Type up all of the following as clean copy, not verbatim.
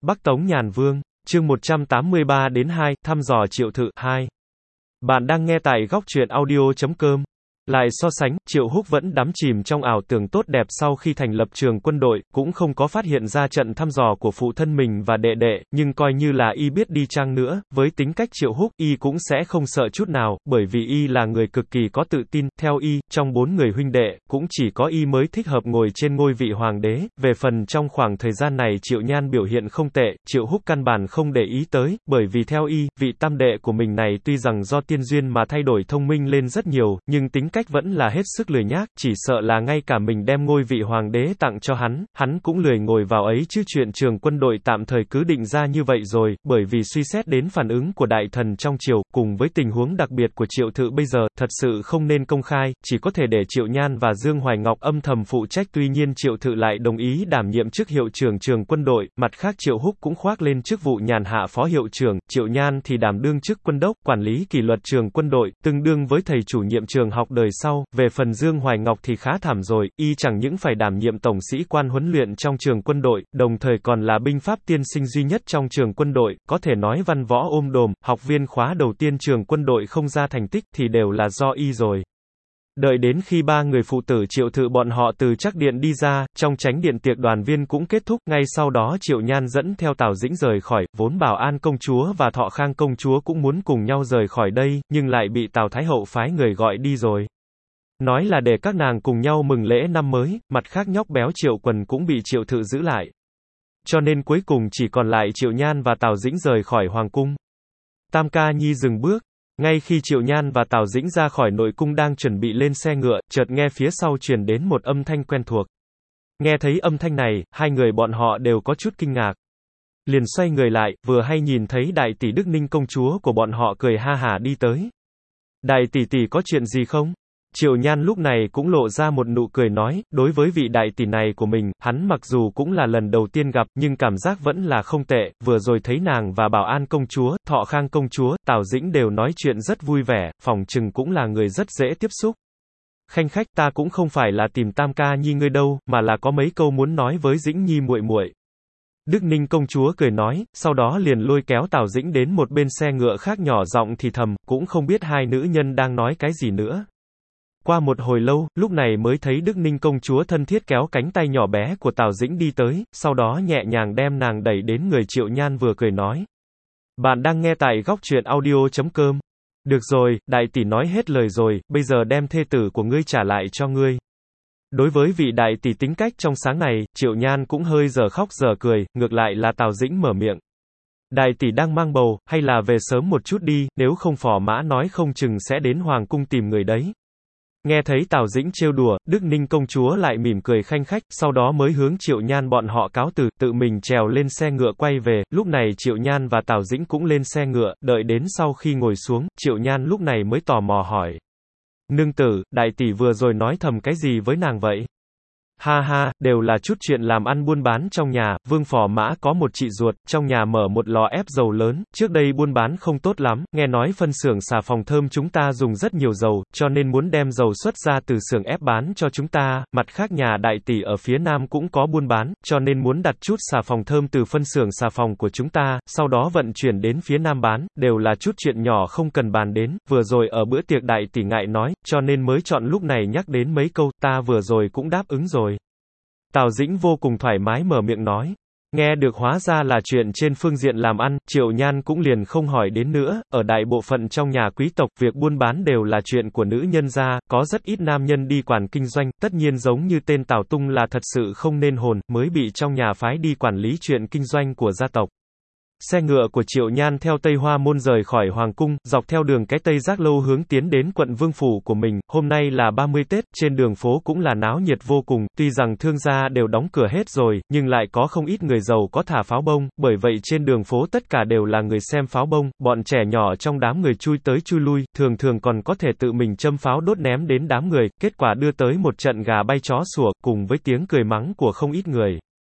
Bắc Tống Nhàn Vương, chương 183 đến 2, thăm dò Triệu Thự 2. Bạn đang nghe tại góc truyện audio.com. Lại so sánh, Triệu Húc vẫn đắm chìm trong ảo tưởng tốt đẹp sau khi thành lập trường quân đội, cũng không có phát hiện ra trận thăm dò của phụ thân mình và đệ đệ, nhưng coi như là y biết đi chăng nữa, với tính cách Triệu Húc, y cũng sẽ không sợ chút nào, bởi vì y là người cực kỳ có tự tin, theo y, trong 4 người huynh đệ, cũng chỉ có y mới thích hợp ngồi trên ngôi vị hoàng đế, về phần trong khoảng thời gian này Triệu Nhan biểu hiện không tệ, Triệu Húc căn bản không để ý tới, bởi vì theo y, vị tam đệ của mình này tuy rằng do tiên duyên mà thay đổi thông minh lên rất nhiều, nhưng tính cách vẫn là hết sức lười nhác, chỉ sợ là ngay cả mình đem ngôi vị hoàng đế tặng cho hắn cũng lười ngồi vào ấy chứ chuyện trường quân đội tạm thời cứ định ra như vậy rồi, bởi vì suy xét đến phản ứng của đại thần trong triều, cùng với tình huống đặc biệt của Triệu Thự bây giờ, thật sự không nên công khai, chỉ có thể để Triệu Nhan và Dương Hoài Ngọc âm thầm phụ trách. Tuy nhiên Triệu Thự lại đồng ý đảm nhiệm chức hiệu trưởng trường quân đội, mặt khác Triệu Húc cũng khoác lên chức vụ nhàn hạ phó hiệu trưởng, Triệu Nhan thì đảm đương chức quân đốc, quản lý kỷ luật trường quân đội, tương đương với thầy chủ nhiệm trường học đời sau. Về phần Dương Hoài Ngọc thì khá thảm rồi, y chẳng những phải đảm nhiệm tổng sĩ quan huấn luyện trong trường quân đội, đồng thời còn là binh pháp tiên sinh duy nhất trong trường quân đội, có thể nói văn võ ôm đồm, học viên khóa đầu tiên trường quân đội không ra thành tích thì đều là do y rồi. Đợi đến khi ba người phụ tử Triệu Thự bọn họ từ Trắc Điện đi ra, trong chánh điện tiệc đoàn viên cũng kết thúc, ngay sau đó Triệu Nhan dẫn theo Tào Dĩnh rời khỏi, vốn Bảo An công chúa và Thọ Khang công chúa cũng muốn cùng nhau rời khỏi đây, nhưng lại bị Tào Thái hậu phái người gọi đi rồi. Nói là để các nàng cùng nhau mừng lễ năm mới, mặt khác nhóc béo Triệu Quần cũng bị Triệu Thự giữ lại. Cho nên cuối cùng chỉ còn lại Triệu Nhan và Tào Dĩnh rời khỏi hoàng cung. Tam Ca Nhi dừng bước. Ngay khi Triệu Nhan và Tào Dĩnh ra khỏi nội cung đang chuẩn bị lên xe ngựa, chợt nghe phía sau truyền đến một âm thanh quen thuộc. Nghe thấy âm thanh này, hai người bọn họ đều có chút kinh ngạc. Liền xoay người lại, vừa hay nhìn thấy đại tỷ Đức Ninh công chúa của bọn họ cười ha hả đi tới. Đại tỷ tỷ có chuyện gì không? Triệu Nhan lúc này cũng lộ ra một nụ cười nói, đối với vị đại tỷ này của mình, hắn mặc dù cũng là lần đầu tiên gặp, nhưng cảm giác vẫn là không tệ, vừa rồi thấy nàng và Bảo An công chúa, Thọ Khang công chúa, Tào Dĩnh đều nói chuyện rất vui vẻ, phỏng chừng cũng là người rất dễ tiếp xúc. Khanh khách, ta cũng không phải là tìm Tam Ca Nhi ngươi đâu, mà là có mấy câu muốn nói với Dĩnh Nhi muội muội. Đức Ninh công chúa cười nói, sau đó liền lôi kéo Tào Dĩnh đến một bên xe ngựa khác nhỏ giọng thì thầm, cũng không biết hai nữ nhân đang nói cái gì nữa. Qua một hồi lâu, lúc này mới thấy Đức Ninh công chúa thân thiết kéo cánh tay nhỏ bé của Tào Dĩnh đi tới, sau đó nhẹ nhàng đem nàng đẩy đến người Triệu Nhan vừa cười nói. Bạn đang nghe tại góc truyện audio.com. Được rồi, đại tỷ nói hết lời rồi, bây giờ đem thê tử của ngươi trả lại cho ngươi. Đối với vị đại tỷ tính cách trong sáng này, Triệu Nhan cũng hơi giờ khóc giờ cười, ngược lại là Tào Dĩnh mở miệng. Đại tỷ đang mang bầu, hay là về sớm một chút đi, nếu không Phò Mã nói không chừng sẽ đến hoàng cung tìm người đấy. Nghe thấy Tào Dĩnh trêu đùa, Đức Ninh công chúa lại mỉm cười khanh khách, sau đó mới hướng Triệu Nhan bọn họ cáo từ, tự mình trèo lên xe ngựa quay về, lúc này Triệu Nhan và Tào Dĩnh cũng lên xe ngựa, đợi đến sau khi ngồi xuống, Triệu Nhan lúc này mới tò mò hỏi. Nương tử, đại tỷ vừa rồi nói thầm cái gì với nàng vậy? Ha ha, đều là chút chuyện làm ăn buôn bán trong nhà, Vương Phò Mã có một chị ruột, trong nhà mở một lò ép dầu lớn, trước đây buôn bán không tốt lắm, nghe nói phân xưởng xà phòng thơm chúng ta dùng rất nhiều dầu, cho nên muốn đem dầu xuất ra từ xưởng ép bán cho chúng ta, mặt khác nhà đại tỷ ở phía Nam cũng có buôn bán, cho nên muốn đặt chút xà phòng thơm từ phân xưởng xà phòng của chúng ta, sau đó vận chuyển đến phía Nam bán, đều là chút chuyện nhỏ không cần bàn đến, vừa rồi ở bữa tiệc đại tỷ ngại nói, cho nên mới chọn lúc này nhắc đến mấy câu, ta vừa rồi cũng đáp ứng rồi. Tào Dĩnh vô cùng thoải mái mở miệng nói. Nghe được hóa ra là chuyện trên phương diện làm ăn, Triệu Nhan cũng liền không hỏi đến nữa, ở đại bộ phận trong nhà quý tộc, việc buôn bán đều là chuyện của nữ nhân gia, có rất ít nam nhân đi quản kinh doanh, tất nhiên giống như tên Tào Tung là thật sự không nên hồn, mới bị trong nhà phái đi quản lý chuyện kinh doanh của gia tộc. Xe ngựa của Triệu Nhan theo Tây Hoa Môn rời khỏi Hoàng Cung, dọc theo đường cái Tây Giác Lâu hướng tiến đến quận Vương Phủ của mình, hôm nay là 30 Tết, trên đường phố cũng là náo nhiệt vô cùng, tuy rằng thương gia đều đóng cửa hết rồi, nhưng lại có không ít người giàu có thả pháo bông, bởi vậy trên đường phố tất cả đều là người xem pháo bông, bọn trẻ nhỏ trong đám người chui tới chui lui, thường thường còn có thể tự mình châm pháo đốt ném đến đám người, kết quả đưa tới một trận gà bay chó sủa, cùng với tiếng cười mắng của không ít người.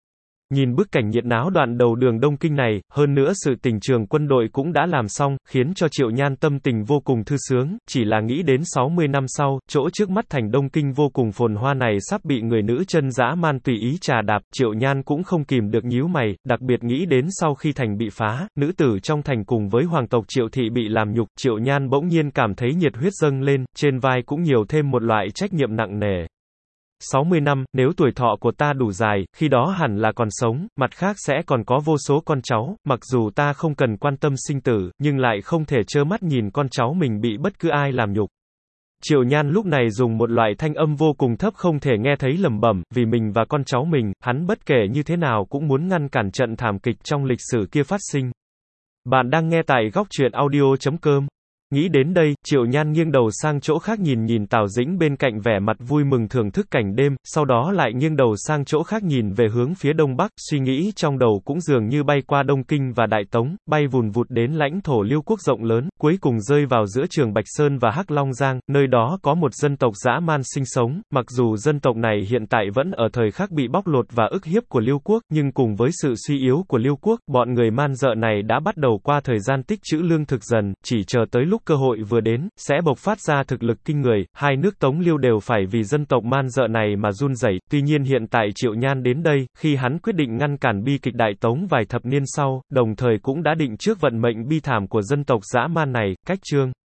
Nhìn bức cảnh nhiệt náo đoạn đầu đường Đông Kinh này, hơn nữa sự tình trường quân đội cũng đã làm xong, khiến cho Triệu Nhan tâm tình vô cùng thư sướng, chỉ là nghĩ đến 60 năm sau, chỗ trước mắt thành Đông Kinh vô cùng phồn hoa này sắp bị người nữ chân dã man tùy ý trà đạp, Triệu Nhan cũng không kìm được nhíu mày, đặc biệt nghĩ đến sau khi thành bị phá, nữ tử trong thành cùng với hoàng tộc Triệu thị bị làm nhục, Triệu Nhan bỗng nhiên cảm thấy nhiệt huyết dâng lên, trên vai cũng nhiều thêm một loại trách nhiệm nặng nề. 60 năm, nếu tuổi thọ của ta đủ dài, khi đó hẳn là còn sống, mặt khác sẽ còn có vô số con cháu, mặc dù ta không cần quan tâm sinh tử, nhưng lại không thể trơ mắt nhìn con cháu mình bị bất cứ ai làm nhục. Triệu Nhan lúc này dùng một loại thanh âm vô cùng thấp không thể nghe thấy lẩm bẩm, vì mình và con cháu mình, hắn bất kể như thế nào cũng muốn ngăn cản trận thảm kịch trong lịch sử kia phát sinh. Bạn đang nghe tại góc truyện audio.com. Nghĩ đến đây, Triệu Nhan nghiêng đầu sang chỗ khác nhìn Tào Dĩnh bên cạnh vẻ mặt vui mừng thưởng thức cảnh đêm, sau đó lại nghiêng đầu sang chỗ khác nhìn về hướng phía đông bắc, suy nghĩ trong đầu cũng dường như bay qua Đông Kinh và Đại Tống, bay vùn vụt đến lãnh thổ Liêu quốc rộng lớn, cuối cùng rơi vào giữa Trường Bạch Sơn và Hắc Long Giang, nơi đó có một dân tộc dã man sinh sống, mặc dù dân tộc này hiện tại vẫn ở thời khắc bị bóc lột và ức hiếp của Liêu quốc, nhưng cùng với sự suy yếu của Liêu quốc, bọn người man dợ này đã bắt đầu qua thời gian tích trữ lương thực dần, chỉ chờ tới lúc cơ hội vừa đến, sẽ bộc phát ra thực lực kinh người, hai nước Tống Liêu đều phải vì dân tộc man dợ này mà run rẩy. Tuy nhiên hiện tại Triệu Nhan đến đây, khi hắn quyết định ngăn cản bi kịch Đại Tống vài thập niên sau, đồng thời cũng đã định trước vận mệnh bi thảm của dân tộc dã man này, cách chương